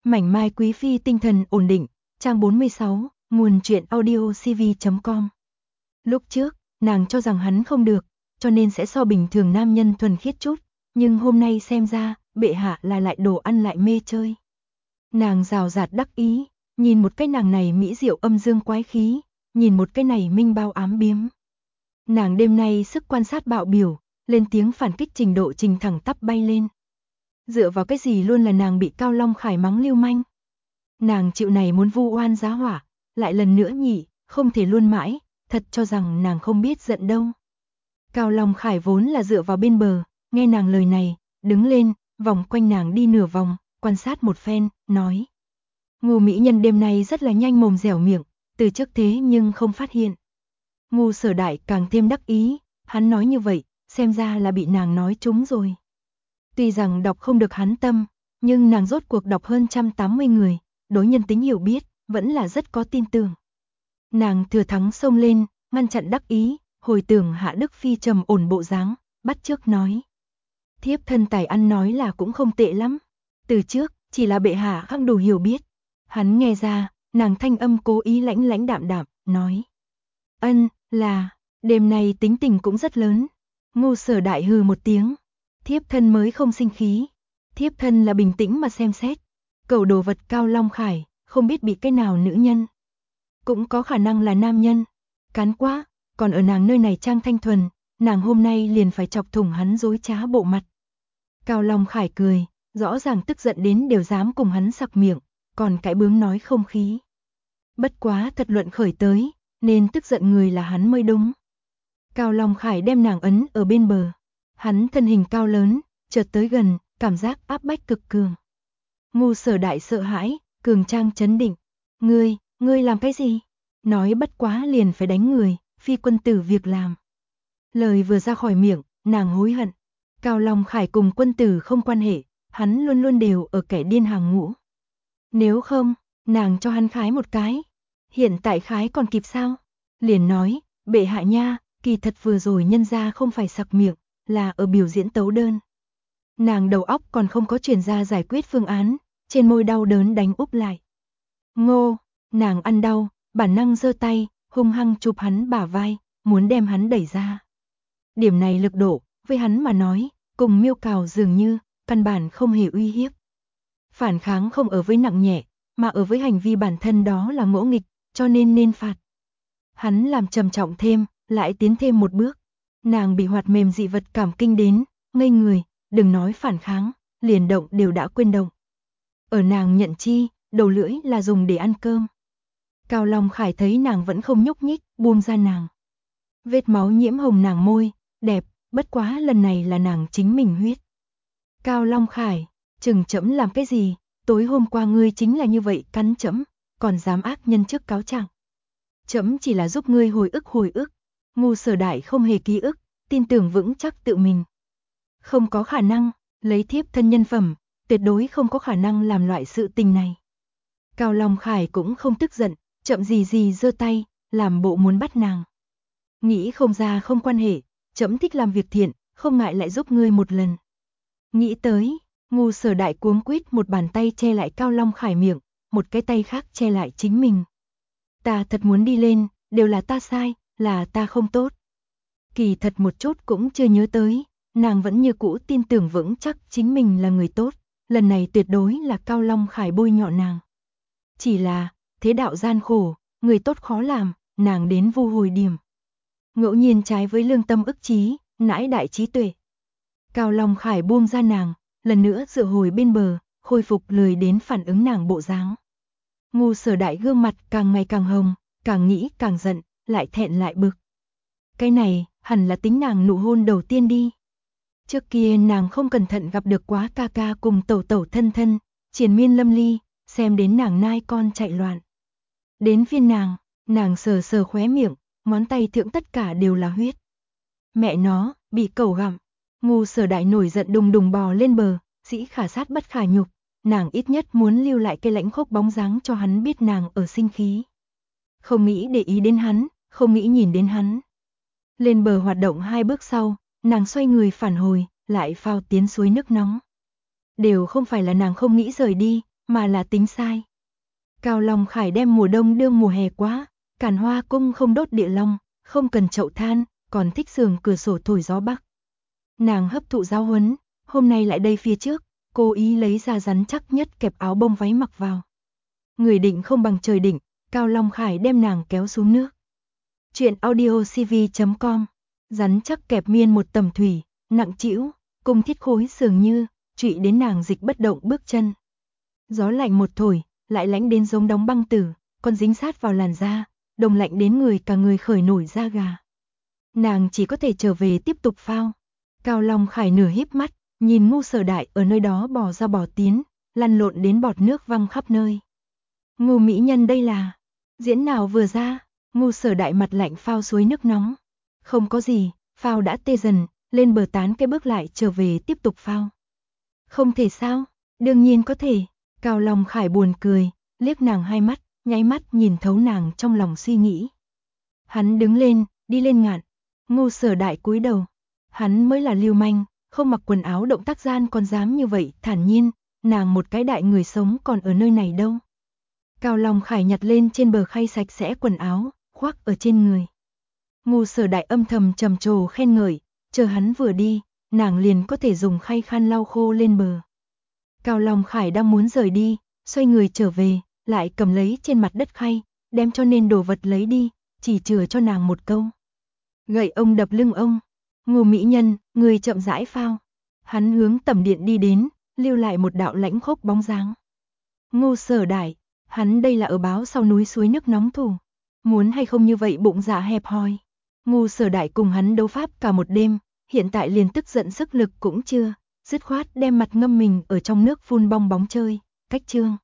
Mảnh mai quý phi tinh thần ổn định, trang 46, nguồn truyện audio cv.com. Lúc trước, nàng cho rằng hắn không được, cho nên sẽ so bình thường nam nhân thuần khiết chút, nhưng hôm nay xem ra, bệ hạ là lại đồ ăn lại mê chơi. Nàng rào rạt đắc ý, nhìn một cái nàng này mỹ diệu âm dương quái khí, nhìn một cái này minh bao ám biếm. Nàng đêm nay sức quan sát bạo biểu, lên tiếng phản kích trình độ trình thẳng tắp bay lên. Dựa vào cái gì luôn là nàng bị Cao Long Khải mắng lưu manh. Nàng chịu này muốn vu oan giá hỏa, lại lần nữa nhỉ, không thể luôn mãi, thật cho rằng nàng không biết giận đâu. Cao Long Khải vốn là dựa vào bên bờ, nghe nàng lời này, đứng lên, vòng quanh nàng đi nửa vòng, quan sát một phen, nói. Ngô mỹ nhân đêm nay rất là nhanh mồm dẻo miệng, từ trước thế nhưng không phát hiện. Ngô Sở Đại càng thêm đắc ý, hắn nói như vậy, xem ra là bị nàng nói trúng rồi. Tuy rằng đọc không được hắn tâm, nhưng nàng rốt cuộc đọc hơn 180 người, đối nhân tính hiểu biết, vẫn là rất có tin tưởng. Nàng thừa thắng xông lên, ngăn chặn đắc ý, hồi tưởng Hạ Đức Phi trầm ổn bộ dáng, bắt chước nói. Thiếp thân tài ăn nói là cũng không tệ lắm. Từ trước, chỉ là bệ hạ không đủ hiểu biết. Hắn nghe ra, nàng thanh âm cố ý lãnh lãnh đạm đạm, nói. Ân, là, đêm nay tính tình cũng rất lớn. Ngô Sở Đại hừ một tiếng. Thiếp thân mới không sinh khí. Thiếp thân là bình tĩnh mà xem xét. Cẩu đồ vật Cao Long Khải, không biết bị cái nào nữ nhân. Cũng có khả năng là nam nhân. Cán quá, còn ở nàng nơi này trang thanh thuần, nàng hôm nay liền phải chọc thủng hắn dối trá bộ mặt. Cao Long Khải cười, rõ ràng tức giận đến đều dám cùng hắn sặc miệng, còn cái bướng nói không khí. Bất quá thật luận khởi tới, nên tức giận người là hắn mới đúng. Cao Long Khải đem nàng ấn ở bên bờ. Hắn thân hình cao lớn, chợt tới gần, cảm giác áp bách cực cường. Ngô Sở Đại sợ hãi, cường trang chấn định. Ngươi làm cái gì? Nói bất quá liền phải đánh người, phi quân tử việc làm. Lời vừa ra khỏi miệng, nàng hối hận. Cao Long Khải cùng quân tử không quan hệ, hắn luôn luôn đều ở kẻ điên hàng ngũ. Nếu không, nàng cho hắn khái một cái. Hiện tại khái còn kịp sao? Liền nói, bệ hạ nha, kỳ thật vừa rồi nhân ra không phải sặc miệng, là ở biểu diễn tấu đơn. Nàng đầu óc còn không có chuyển ra giải quyết phương án, trên môi đau đớn đánh úp lại. Ngô, nàng ăn đau, bản năng giơ tay, hung hăng chụp hắn bả vai, muốn đem hắn đẩy ra. Điểm này lực độ, với hắn mà nói, cùng miêu cào dường như, căn bản không hề uy hiếp. Phản kháng không ở với nặng nhẹ, mà ở với hành vi bản thân đó là ngỗ nghịch, cho nên phạt. Hắn làm trầm trọng thêm, lại tiến thêm một bước. Nàng bị hoạt mềm dị vật cảm kinh đến, ngây người, đừng nói phản kháng, liền động đều đã quên động. Ở nàng nhận chi, đầu lưỡi là dùng để ăn cơm. Cao Long Khải thấy nàng vẫn không nhúc nhích, buông ra nàng. Vết máu nhiễm hồng nàng môi, đẹp, bất quá lần này là nàng chính mình huyết. Cao Long Khải, chừng trẫm làm cái gì, tối hôm qua ngươi chính là như vậy cắn trẫm, còn dám ác nhân trước cáo trạng. Trẫm chỉ là giúp ngươi hồi ức. Ngô Sở Đại không hề ký ức, tin tưởng vững chắc tự mình. Không có khả năng, lấy thiếp thân nhân phẩm, tuyệt đối không có khả năng làm loại sự tình này. Cao Long Khải cũng không tức giận, chậm gì giơ tay, làm bộ muốn bắt nàng. Nghĩ không ra không quan hệ, trẫm thích làm việc thiện, không ngại lại giúp ngươi một lần. Nghĩ tới, Ngô Sở Đại cuống quýt một bàn tay che lại Cao Long Khải miệng, một cái tay khác che lại chính mình. Ta thật muốn đi lên, đều là ta sai, là ta không tốt. Kỳ thật một chút cũng chưa nhớ tới, nàng vẫn như cũ tin tưởng vững chắc chính mình là người tốt, lần này tuyệt đối là Cao Long Khải bôi nhọ nàng. Chỉ là, thế đạo gian khổ, người tốt khó làm, nàng đến vu hồi điểm. Ngẫu nhiên trái với lương tâm ức trí, nãi đại trí tuệ. Cao Long Khải buông ra nàng, lần nữa dựa hồi bên bờ, khôi phục lười đến phản ứng nàng bộ dáng. Ngô Sở Đại gương mặt càng ngày càng hồng, càng nghĩ càng giận, lại thẹn lại bực. Cái này, hẳn là tính nàng nụ hôn đầu tiên đi. Trước kia nàng không cẩn thận gặp được quá ca ca cùng tẩu tẩu thân thân, triền miên lâm ly, xem đến nàng nai con chạy loạn. Đến phiên nàng sờ khóe miệng, ngón tay thượng tất cả đều là huyết. Mẹ nó, bị cẩu gặm. Ngô Sở Đại nổi giận đùng đùng bò lên bờ, dĩ khả sát bất khả nhục, nàng ít nhất muốn lưu lại cái lãnh khốc bóng dáng cho hắn biết nàng ở sinh khí. Không nghĩ để ý đến hắn, không nghĩ nhìn đến hắn. Lên bờ hoạt động 2 bước sau, nàng xoay người phản hồi, lại phao tiến suối nước nóng. Đều không phải là nàng không nghĩ rời đi, mà là tính sai. Cao Long Khải đem mùa đông đương mùa hè quá, Càn Hoa cung không đốt địa long, không cần chậu than, còn thích giường cửa sổ thổi gió bắc. Nàng hấp thụ giáo huấn, hôm nay lại đây phía trước, cố ý lấy ra rắn chắc nhất kẹp áo bông váy mặc vào. Người định không bằng trời định, Cao Long Khải đem nàng kéo xuống nước. Chuyện audiocv.com. Rắn chắc kẹp miên một tầm thủy, nặng trĩu, cùng thiết khối dường như, trụy đến nàng dịch bất động bước chân. Gió lạnh một thổi, lại lạnh đến giống đóng băng tử, còn dính sát vào làn da, đông lạnh đến người cả người khởi nổi da gà. Nàng chỉ có thể trở về tiếp tục phao. Cao Long Khải nửa híp mắt, nhìn Ngu Sở Đại ở nơi đó bò ra bò tiến, lăn lộn đến bọt nước văng khắp nơi. Ngu mỹ nhân đây là diễn nào vừa ra? Ngu Sở Đại mặt lạnh phao suối nước nóng. Không có gì, phao đã tê dần, lên bờ tán cái bước lại trở về tiếp tục phao. Không thể sao? Đương nhiên có thể. Cao Long Khải buồn cười, liếc nàng hai mắt, nháy mắt nhìn thấu nàng trong lòng suy nghĩ. Hắn đứng lên, đi lên ngạn. Ngu Sở Đại cúi đầu. Hắn mới là lưu manh, không mặc quần áo động tác gian còn dám như vậy, thản nhiên, nàng một cái đại người sống còn ở nơi này đâu. Cao Long Khải nhặt lên trên bờ khay sạch sẽ quần áo, khoác ở trên người. Ngu Sở Đại âm thầm trầm trồ khen ngợi, chờ hắn vừa đi, nàng liền có thể dùng khay khăn lau khô lên bờ. Cao Long Khải đang muốn rời đi, xoay người trở về, lại cầm lấy trên mặt đất khay, đem cho nên đồ vật lấy đi, chỉ chừa cho nàng một câu. Gậy ông đập lưng ông. Ngô mỹ nhân, người chậm rãi phao. Hắn hướng tầm điện đi đến, lưu lại một đạo lãnh khốc bóng dáng. Ngô Sở Đại, hắn đây là ở báo sau núi suối nước nóng thủ. Muốn hay không như vậy bụng dạ hẹp hòi. Ngô Sở Đại cùng hắn đấu pháp cả một đêm, hiện tại liền tức giận sức lực cũng chưa, dứt khoát đem mặt ngâm mình ở trong nước phun bong bóng chơi, cách chương.